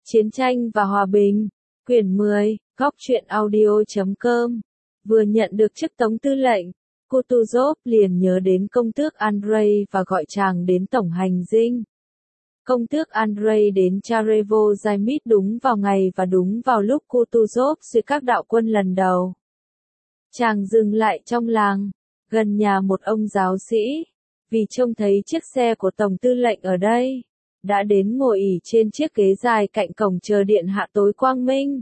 Chiến tranh và hòa bình, quyển 10, góc truyện audio.com. Vừa nhận được chức tống tư lệnh, Kutuzov liền nhớ đến công tước Andrei và gọi chàng đến tổng hành dinh. Công tước Andrei đến Chararevo Zaimit đúng vào ngày và đúng vào lúc Kutuzov duyệt các đạo quân lần đầu. Chàng dừng lại trong làng, gần nhà một ông giáo sĩ, vì trông thấy chiếc xe của tổng tư lệnh ở đây, đã đến ngồi ỉ trên chiếc ghế dài cạnh cổng chờ điện hạ tối quang minh.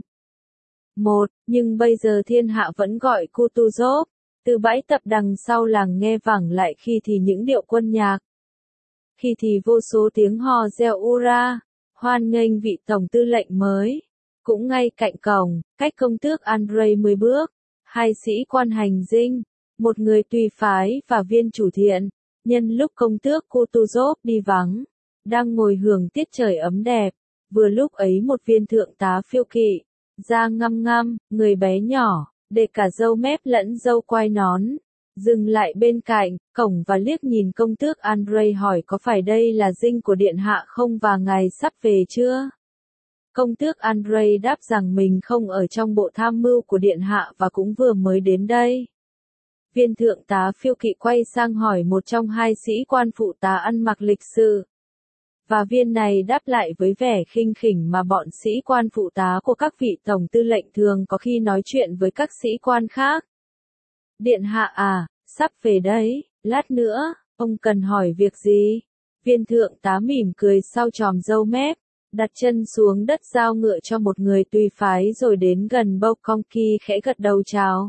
Nhưng bây giờ thiên hạ vẫn gọi Kutuzov, từ bãi tập đằng sau làng nghe vẳng lại khi thì những điệu quân nhạc. Khi thì vô số tiếng hò reo ura, hoan nghênh vị tổng tư lệnh mới. Cũng ngay cạnh cổng, cách công tước Andrei 10 bước, hai sĩ quan hành dinh, một người tùy phái và viên chủ thiện, nhân lúc công tước Kutuzov đi vắng, đang ngồi hưởng tiết trời ấm đẹp. Vừa lúc ấy một viên thượng tá phiêu kỵ, da ngăm ngăm, người bé nhỏ, để cả râu mép lẫn râu quai nón, dừng lại bên cạnh cổng và liếc nhìn công tước Andrei hỏi có phải đây là dinh của điện hạ không và ngài sắp về chưa? Công tước Andrei đáp rằng mình không ở trong bộ tham mưu của điện hạ và cũng vừa mới đến đây. Viên thượng tá phiêu kỵ quay sang hỏi một trong hai sĩ quan phụ tá ăn mặc lịch sự. Và viên này đáp lại với vẻ khinh khỉnh mà bọn sĩ quan phụ tá của các vị tổng tư lệnh thường có khi nói chuyện với các sĩ quan khác. Điện hạ à, sắp về đấy, lát nữa, ông cần hỏi việc gì? Viên thượng tá mỉm cười sau chòm râu mép, đặt chân xuống đất giao ngựa cho một người tùy phái rồi đến gần Bolkonki khẽ gật đầu chào.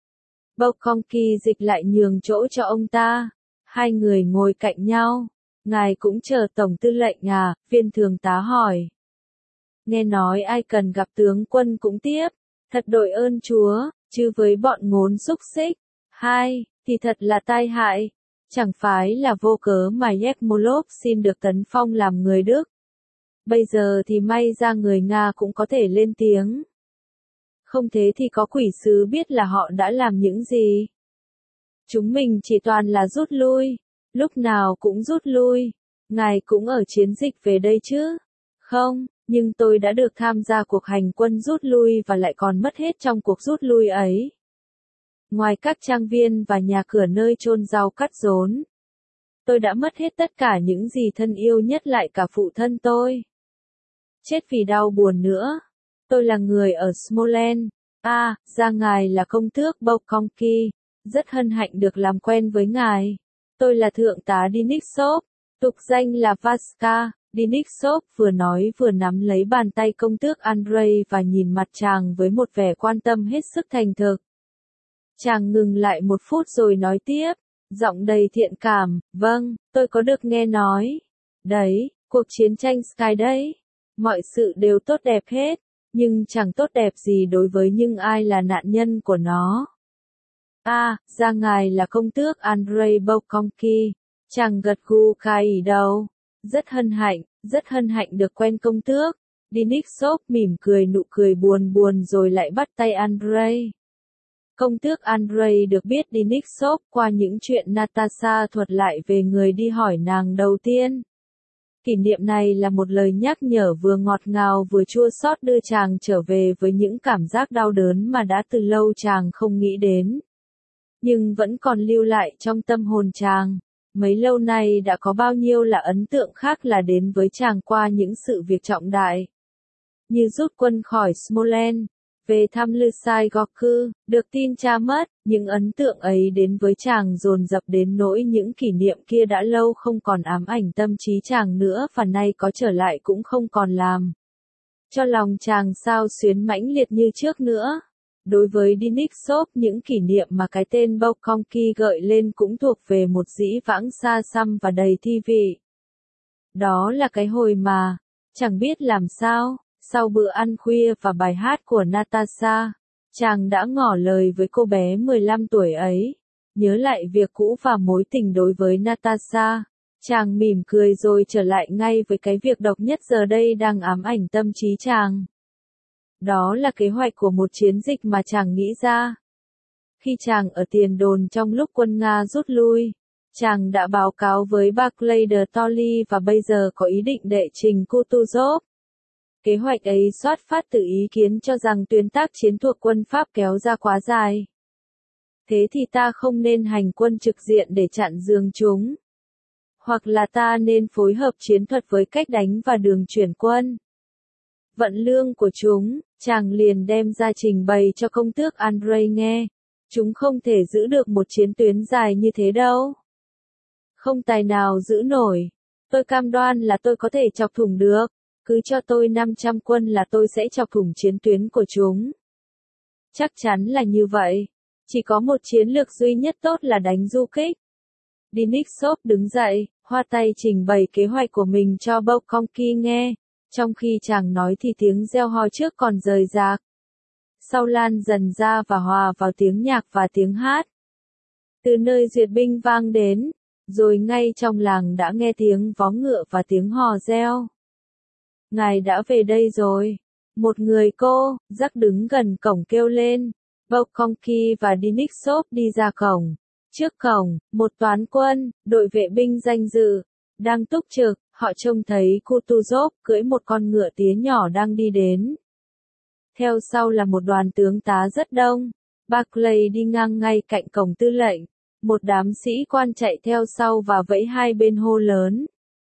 Bolkonki dịch lại nhường chỗ cho ông ta, hai người ngồi cạnh nhau. Ngài cũng chờ tổng tư lệnh à? Viên thượng tá hỏi. Nghe nói ai cần gặp tướng quân cũng tiếp, thật đội ơn chúa, chứ với bọn ngốn xúc xích, thì thật là tai hại, chẳng phải là vô cớ mà Yermolov xin được tấn phong làm người Đức. Bây giờ thì may ra người Nga cũng có thể lên tiếng. Không thế thì có quỷ sứ biết là họ đã làm những gì. Chúng mình chỉ toàn là rút lui. Lúc nào cũng rút lui. Ngài cũng ở chiến dịch về đây chứ? Không, nhưng tôi đã được tham gia cuộc hành quân rút lui và lại còn mất hết trong cuộc rút lui ấy. Ngoài các trang viên và nhà cửa nơi chôn rau cắt rốn, tôi đã mất hết tất cả những gì thân yêu nhất, lại cả phụ thân tôi. Chết vì đau buồn nữa. Tôi là người ở Smolensk. Ra ngài là công tước Bolkonki. Rất hân hạnh được làm quen với ngài. Tôi là thượng tá Denisov, tục danh là Vaska. Denisov vừa nói vừa nắm lấy bàn tay công tước Andrei và nhìn mặt chàng với một vẻ quan tâm hết sức thành thực. Chàng ngừng lại một phút rồi nói tiếp, giọng đầy thiện cảm, vâng, tôi có được nghe nói. Đấy, cuộc chiến tranh Sky đấy. Mọi sự đều tốt đẹp hết, nhưng chẳng tốt đẹp gì đối với những ai là nạn nhân của nó. Ra ngài là công tước Andrei Bolkonki. Chàng gật gù khai đầu. Rất hân hạnh được quen công tước. Denisov mỉm cười nụ cười buồn buồn rồi lại bắt tay Andrei. Công tước Andrei được biết Denisov qua những chuyện Natasha thuật lại về người đi hỏi nàng đầu tiên. Kỷ niệm này là một lời nhắc nhở vừa ngọt ngào vừa chua xót đưa chàng trở về với những cảm giác đau đớn mà đã từ lâu chàng không nghĩ đến. Nhưng vẫn còn lưu lại trong tâm hồn chàng. Mấy lâu nay đã có bao nhiêu là ấn tượng khác là đến với chàng qua những sự việc trọng đại. Như rút quân khỏi Smolensk, về thăm Lysai Gorky, được tin cha mất, những ấn tượng ấy đến với chàng dồn dập đến nỗi những kỷ niệm kia đã lâu không còn ám ảnh tâm trí chàng nữa và nay có trở lại cũng không còn làm cho lòng chàng xao xuyến mãnh liệt như trước nữa. Đối với Denisov, những kỷ niệm mà cái tên Bolkonki gợi lên cũng thuộc về một dĩ vãng xa xăm và đầy thi vị. Đó là cái hồi mà, chẳng biết làm sao, sau bữa ăn khuya và bài hát của Natasha, chàng đã ngỏ lời với cô bé 15 tuổi ấy, nhớ lại việc cũ và mối tình đối với Natasha. Chàng mỉm cười rồi trở lại ngay với cái việc độc nhất giờ đây đang ám ảnh tâm trí chàng. Đó là kế hoạch của một chiến dịch mà chàng nghĩ ra. Khi chàng ở tiền đồn trong lúc quân Nga rút lui, chàng đã báo cáo với Barclay de Tolly và bây giờ có ý định đệ trình Kutuzov. Kế hoạch ấy xuất phát từ ý kiến cho rằng tuyến tác chiến thuộc quân Pháp kéo ra quá dài. Thế thì ta không nên hành quân trực diện để chặn giường chúng. Hoặc là ta nên phối hợp chiến thuật với cách đánh và đường chuyển quân. Vận lương của chúng, chàng liền đem ra trình bày cho công tước Andrei nghe. Chúng không thể giữ được một chiến tuyến dài như thế đâu. Không tài nào giữ nổi. Tôi cam đoan là tôi có thể chọc thủng được. Cứ cho tôi 500 quân là tôi sẽ chọc thủng chiến tuyến của chúng. Chắc chắn là như vậy. Chỉ có một chiến lược duy nhất tốt là đánh du kích. Denísov đứng dậy, hoa tay trình bày kế hoạch của mình cho Bolkonsky nghe. Trong khi chàng nói thì tiếng reo hò trước còn rời rạc. Sau lan dần ra và hòa vào tiếng nhạc và tiếng hát. Từ nơi duyệt binh vang đến, rồi ngay trong làng đã nghe tiếng vó ngựa và tiếng hò reo. Ngài đã về đây rồi. Một người cô, Jack đứng gần cổng kêu lên. Bolkonsky và Denísov đi ra cổng. Trước cổng, một toán quân, đội vệ binh danh dự, đang túc trực. Họ trông thấy Kutuzov cưỡi một con ngựa tía nhỏ đang đi đến. Theo sau là một đoàn tướng tá rất đông. Barclay đi ngang ngay cạnh cổng tư lệnh. Một đám sĩ quan chạy theo sau và vẫy hai bên hô lớn.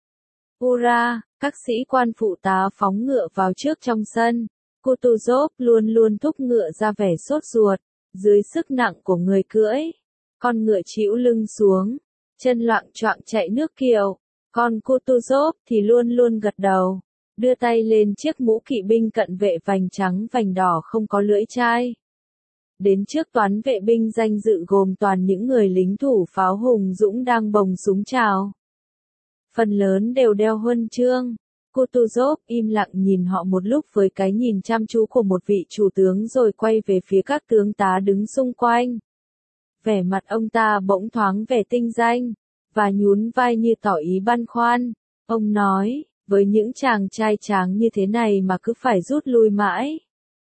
Hurra! Các sĩ quan phụ tá phóng ngựa vào trước trong sân. Kutuzov luôn luôn thúc ngựa ra vẻ sốt ruột, dưới sức nặng của người cưỡi. Con ngựa chĩu lưng xuống, chân loạng choạng chạy nước kiệu. Còn Kutuzov thì luôn luôn gật đầu, đưa tay lên chiếc mũ kỵ binh cận vệ vành trắng vành đỏ không có lưỡi chai. Đến trước toán vệ binh danh dự gồm toàn những người lính thủ pháo hùng dũng đang bồng súng chào. Phần lớn đều đeo huân chương. Kutuzov im lặng nhìn họ một lúc với cái nhìn chăm chú của một vị chủ tướng rồi quay về phía các tướng tá đứng xung quanh. Vẻ mặt ông ta bỗng thoáng vẻ tinh danh, và nhún vai như tỏ ý băn khoăn. Ông nói, với những chàng trai tráng như thế này mà cứ phải rút lui mãi.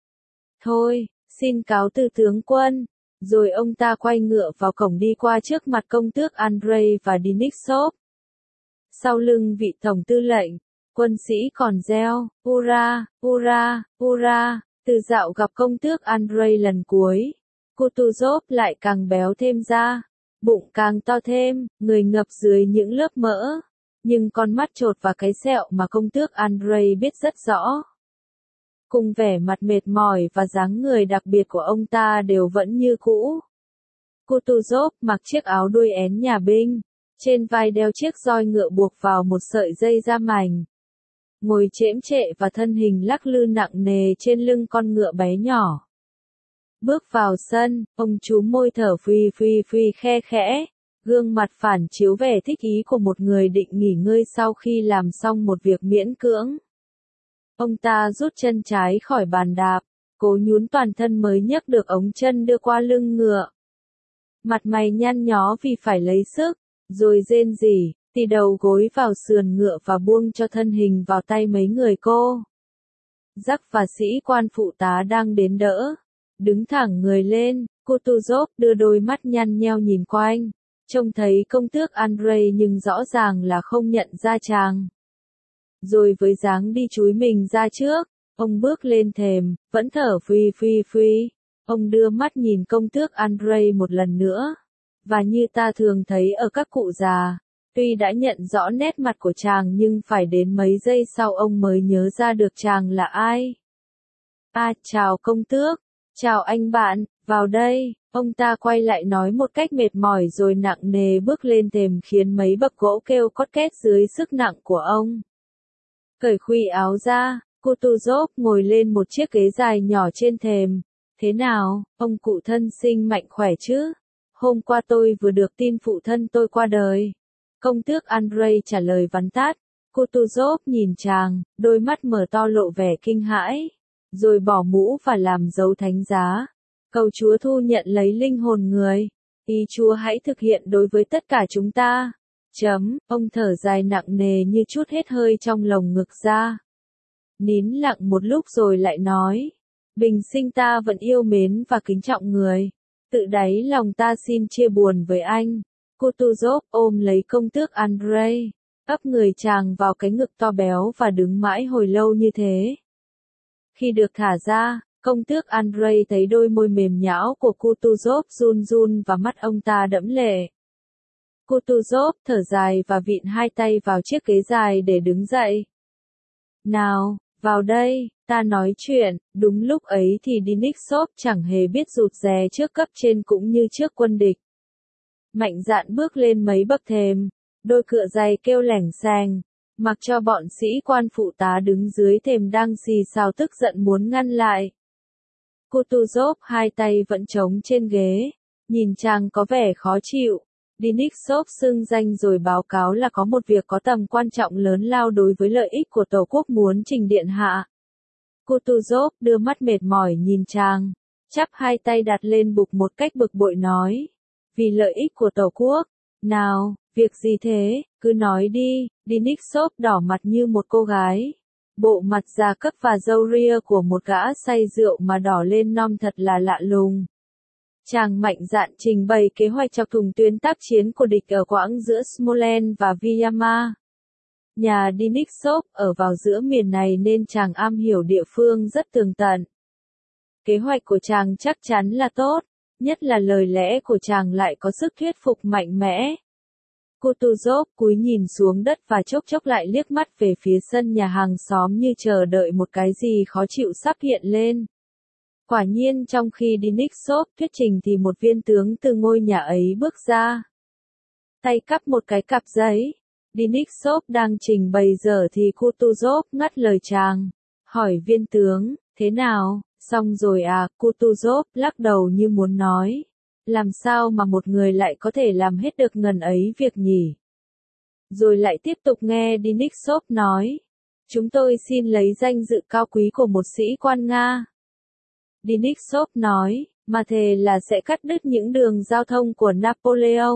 Thôi, xin cáo từ tướng quân. Rồi ông ta quay ngựa vào cổng đi qua trước mặt công tước Andrei và Denísov. Sau lưng vị tổng tư lệnh, quân sĩ còn reo, hurra, hurra, hurra. Từ dạo gặp công tước Andrei lần cuối, Kutuzov lại càng béo thêm ra, bụng càng to thêm, người ngập dưới những lớp mỡ. Nhưng con mắt trột và cái sẹo mà công tước Andrei biết rất rõ. Cùng vẻ mặt mệt mỏi và dáng người đặc biệt của ông ta đều vẫn như cũ. Kutuzov mặc chiếc áo đuôi én nhà binh, trên vai đeo chiếc roi ngựa buộc vào một sợi dây da mảnh. Ngồi chễm trệ và thân hình lắc lư nặng nề trên lưng con ngựa bé nhỏ. Bước vào sân, ông chú môi thở phì phì phì khe khẽ, gương mặt phản chiếu vẻ thích ý của một người định nghỉ ngơi sau khi làm xong một việc miễn cưỡng. Ông ta rút chân trái khỏi bàn đạp, cố nhún toàn thân mới nhấc được ống chân đưa qua lưng ngựa. Mặt mày nhăn nhó vì phải lấy sức, rồi rên rỉ, tì đầu gối vào sườn ngựa và buông cho thân hình vào tay mấy người cô. Jack và sĩ quan phụ tá đang đến đỡ. Đứng thẳng người lên, Kutuzov đưa đôi mắt nhăn nheo nhìn quanh, trông thấy công tước Andrei nhưng rõ ràng là không nhận ra chàng. Rồi với dáng đi chúi mình ra trước, ông bước lên thềm, vẫn thở phì phì phì. Ông đưa mắt nhìn công tước Andrei một lần nữa, và như ta thường thấy ở các cụ già, tuy đã nhận rõ nét mặt của chàng nhưng phải đến mấy giây sau ông mới nhớ ra được chàng là ai. Chào công tước. Chào anh bạn, vào đây. Ông ta quay lại nói một cách mệt mỏi rồi nặng nề bước lên thềm khiến mấy bậc gỗ kêu cót két dưới sức nặng của ông. Cởi khuy áo ra, Kutuzov ngồi lên một chiếc ghế dài nhỏ trên thềm. Thế nào, ông cụ thân sinh mạnh khỏe chứ? Hôm qua tôi vừa được tin phụ thân tôi qua đời. Công tước Andrei trả lời vắn tắt. Kutuzov nhìn chàng, đôi mắt mở to lộ vẻ kinh hãi. Rồi bỏ mũ và làm dấu thánh giá. Cầu Chúa thu nhận lấy linh hồn người. Ý Chúa hãy thực hiện đối với tất cả chúng ta. Ông thở dài nặng nề như trút hết hơi trong lồng ngực ra. Nín lặng một lúc rồi lại nói. Bình sinh ta vẫn yêu mến và kính trọng người. Tự đáy lòng ta xin chia buồn với anh. Kutuzov ôm lấy công tước Andrei, ấp người chàng vào cái ngực to béo và đứng mãi hồi lâu như thế. Khi được thả ra, công tước Andrei thấy đôi môi mềm nhão của Kutuzov run run và mắt ông ta đẫm lệ. Kutuzov thở dài và vịn hai tay vào chiếc ghế dài để đứng dậy. Nào, vào đây, ta nói chuyện. Đúng lúc ấy thì Denisov chẳng hề biết rụt rè trước cấp trên cũng như trước quân địch. Mạnh dạn bước lên mấy bậc thềm, đôi cựa giày kêu lẻng xèng, mặc cho bọn sĩ quan phụ tá đứng dưới thềm đang xì xào tức giận muốn ngăn lại. Kutuzov hai tay vẫn trống trên ghế, nhìn chàng có vẻ khó chịu. Denisov xưng danh rồi báo cáo là có một việc có tầm quan trọng lớn lao đối với lợi ích của Tổ quốc muốn trình điện hạ. Kutuzov đưa mắt mệt mỏi nhìn chàng, chắp hai tay đặt lên bục một cách bực bội nói. Vì lợi ích của Tổ quốc. Nào, việc gì thế, cứ nói đi. Denisov đỏ mặt như một cô gái. Bộ mặt già cấp và râu ria của một gã say rượu mà đỏ lên non thật là lạ lùng. Chàng mạnh dạn trình bày kế hoạch chọc thủng tuyến tác chiến của địch ở quãng giữa Smolensk và Vyama. Nhà Denisov ở vào giữa miền này nên chàng am hiểu địa phương rất tường tận. Kế hoạch của chàng chắc chắn là tốt, nhất là lời lẽ của chàng lại có sức thuyết phục mạnh mẽ. Kutuzov cúi nhìn xuống đất và chốc chốc lại liếc mắt về phía sân nhà hàng xóm như chờ đợi một cái gì khó chịu sắp hiện lên. Quả nhiên trong khi Denisov thuyết trình thì một viên tướng từ ngôi nhà ấy bước ra. Tay cắp một cái cặp giấy. Denisov đang trình bày giờ thì Kutuzov ngắt lời chàng. Hỏi viên tướng, thế nào, xong rồi à? Kutuzov lắc đầu như muốn nói. Làm sao mà một người lại có thể làm hết được ngần ấy việc nhỉ? Rồi lại tiếp tục nghe Denisov nói. Chúng tôi xin lấy danh dự cao quý của một sĩ quan Nga. Denisov nói, mà thề là sẽ cắt đứt những đường giao thông của Napoleon.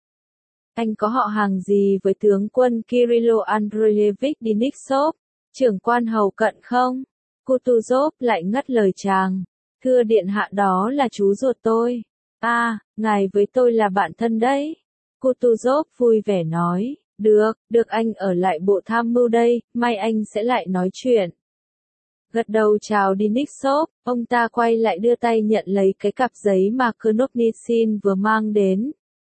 Anh có họ hàng gì với tướng quân Kirilo Andreevich Denisov, trưởng quan hầu cận không? Kutuzov lại ngắt lời chàng. Thưa điện hạ, đó là chú ruột tôi. À, ngài với tôi là bạn thân đấy. Kutuzov vui vẻ nói, được anh ở lại bộ tham mưu đây, mai anh sẽ lại nói chuyện. Gật đầu chào Denisov, ông ta quay lại đưa tay nhận lấy cái cặp giấy mà Knovnitsin vừa mang đến.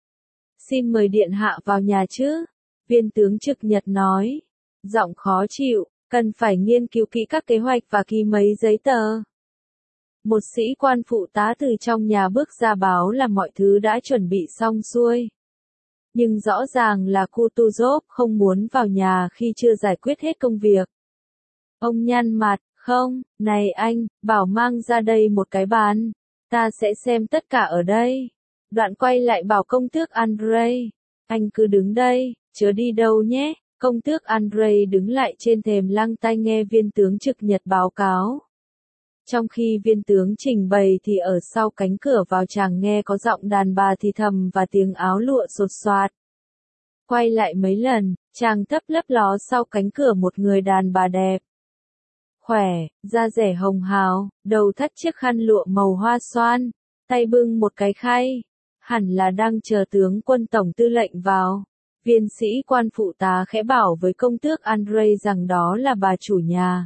Xin mời điện hạ vào nhà chứ? Viên tướng trực Nhật nói. Giọng khó chịu, cần phải nghiên cứu kỹ các kế hoạch và ký mấy giấy tờ. Một sĩ quan phụ tá từ trong nhà bước ra báo là mọi thứ đã chuẩn bị xong xuôi. Nhưng rõ ràng là Kutuzov không muốn vào nhà khi chưa giải quyết hết công việc. Ông nhăn mặt, không, này anh, bảo mang ra đây một cái bàn. Ta sẽ xem tất cả ở đây. Đoạn quay lại bảo công tước Andrei. Anh cứ đứng đây, chớ đi đâu nhé. Công tước Andrei đứng lại trên thềm lắng tai nghe viên tướng trực Nhật báo cáo. Trong khi viên tướng trình bày thì ở sau cánh cửa vào chàng nghe có giọng đàn bà thì thầm và tiếng áo lụa xột xoạt. Quay lại mấy lần, chàng thấp lấp ló sau cánh cửa một người đàn bà đẹp. Khỏe, da dẻ hồng hào, đầu thắt chiếc khăn lụa màu hoa xoan, tay bưng một cái khay, hẳn là đang chờ tướng quân tổng tư lệnh vào. Viên sĩ quan phụ tá khẽ bảo với công tước Andrei rằng đó là bà chủ nhà.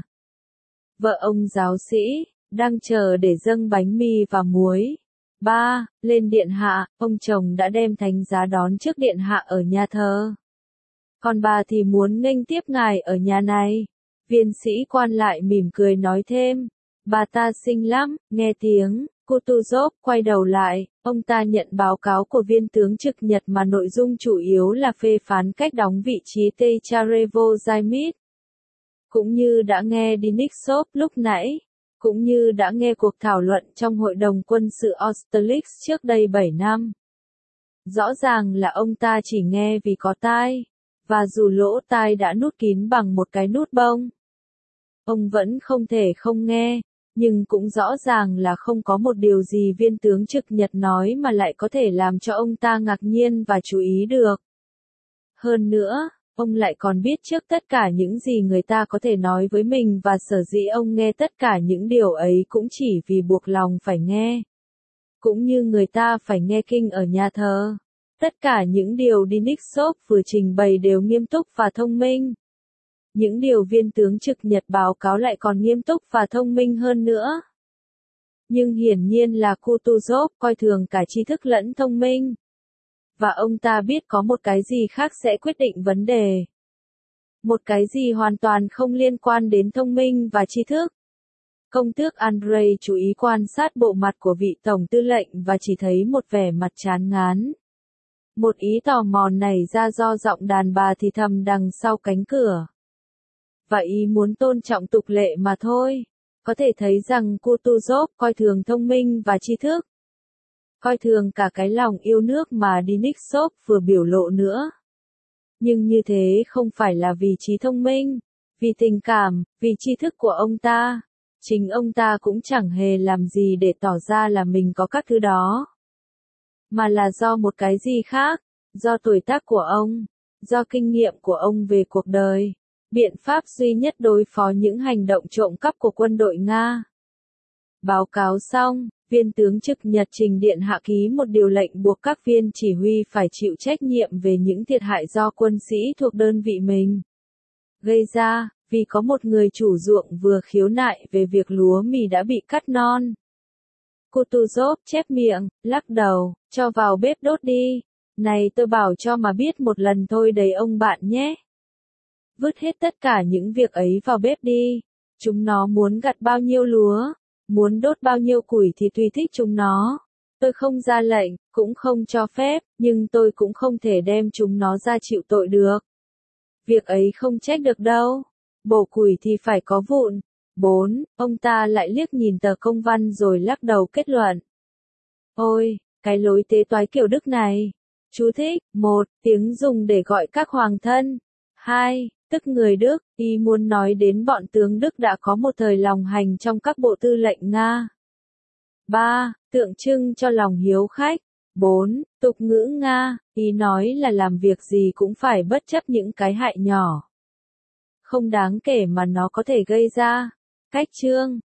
Vợ ông giáo sĩ, đang chờ để dâng bánh mì và muối. Ba, lên điện hạ, ông chồng đã đem thánh giá đón trước điện hạ ở nhà thờ. Còn bà thì muốn nghênh tiếp ngài ở nhà này. Viên sĩ quan lại mỉm cười nói thêm. Bà ta xinh lắm, nghe tiếng. Kutuzov quay đầu lại, ông ta nhận báo cáo của viên tướng trực Nhật mà nội dung chủ yếu là phê phán cách đóng vị trí Techarevo Zaimit. Cũng như đã nghe Denisov lúc nãy, cũng như đã nghe cuộc thảo luận trong hội đồng quân sự Austerlitz trước đây 7 năm. Rõ ràng là ông ta chỉ nghe vì có tai, và dù lỗ tai đã nút kín bằng một cái nút bông. Ông vẫn không thể không nghe. Nhưng cũng rõ ràng là không có một điều gì viên tướng trực Nhật nói mà lại có thể làm cho ông ta ngạc nhiên và chú ý được. Hơn nữa, ông lại còn biết trước tất cả những gì người ta có thể nói với mình và sở dĩ ông nghe tất cả những điều ấy cũng chỉ vì buộc lòng phải nghe. Cũng như người ta phải nghe kinh ở nhà thờ. Tất cả những điều Denisov vừa trình bày đều nghiêm túc và thông minh. Những điều viên tướng trực Nhật báo cáo lại còn nghiêm túc và thông minh hơn nữa. Nhưng hiển nhiên là Kutuzov coi thường cả trí thức lẫn thông minh. Và ông ta biết có một cái gì khác sẽ quyết định vấn đề. Một cái gì hoàn toàn không liên quan đến thông minh và trí thức. Công tước Andrei chú ý quan sát bộ mặt của vị tổng tư lệnh và chỉ thấy một vẻ mặt chán ngán. Một ý tò mò nảy ra do giọng đàn bà thì thầm đằng sau cánh cửa. Và ý muốn tôn trọng tục lệ mà thôi. Có thể thấy rằng Kutuzov coi thường thông minh và tri thức. Coi thường cả cái lòng yêu nước mà Denisov vừa biểu lộ nữa. Nhưng như thế không phải là vì trí thông minh, vì tình cảm, vì tri thức của ông ta. Chính ông ta cũng chẳng hề làm gì để tỏ ra là mình có các thứ đó. Mà là do một cái gì khác, do tuổi tác của ông, do kinh nghiệm của ông về cuộc đời. Biện pháp duy nhất đối phó những hành động trộm cắp của quân đội Nga. Báo cáo xong, viên tướng trực Nhật trình điện hạ ký một điều lệnh buộc các viên chỉ huy phải chịu trách nhiệm về những thiệt hại do quân sĩ thuộc đơn vị mình gây ra, vì có một người chủ ruộng vừa khiếu nại về việc lúa mì đã bị cắt non. Kutuzov chép miệng, lắc đầu, cho vào bếp đốt đi. Này tôi bảo cho mà biết một lần thôi đấy ông bạn nhé. Vứt hết tất cả những việc ấy vào bếp đi. Chúng nó muốn gặt bao nhiêu lúa, muốn đốt bao nhiêu củi thì tùy thích chúng nó. Tôi không ra lệnh, cũng không cho phép, nhưng tôi cũng không thể đem chúng nó ra chịu tội được. Việc ấy không trách được đâu. Bổ củi thì phải có vụn. 4. Ông ta lại liếc nhìn tờ công văn rồi lắc đầu kết luận. Ôi, cái lối tế toái kiểu Đức này. Chú thích. 1. Tiếng dùng để gọi các hoàng thân. 2. Tức người Đức, ý muốn nói đến bọn tướng Đức đã có một thời lòng hành trong các bộ tư lệnh Nga. 3. Tượng trưng cho lòng hiếu khách. 4. Tục ngữ Nga, ý nói là làm việc gì cũng phải bất chấp những cái hại nhỏ không đáng kể mà nó có thể gây ra. Cách chương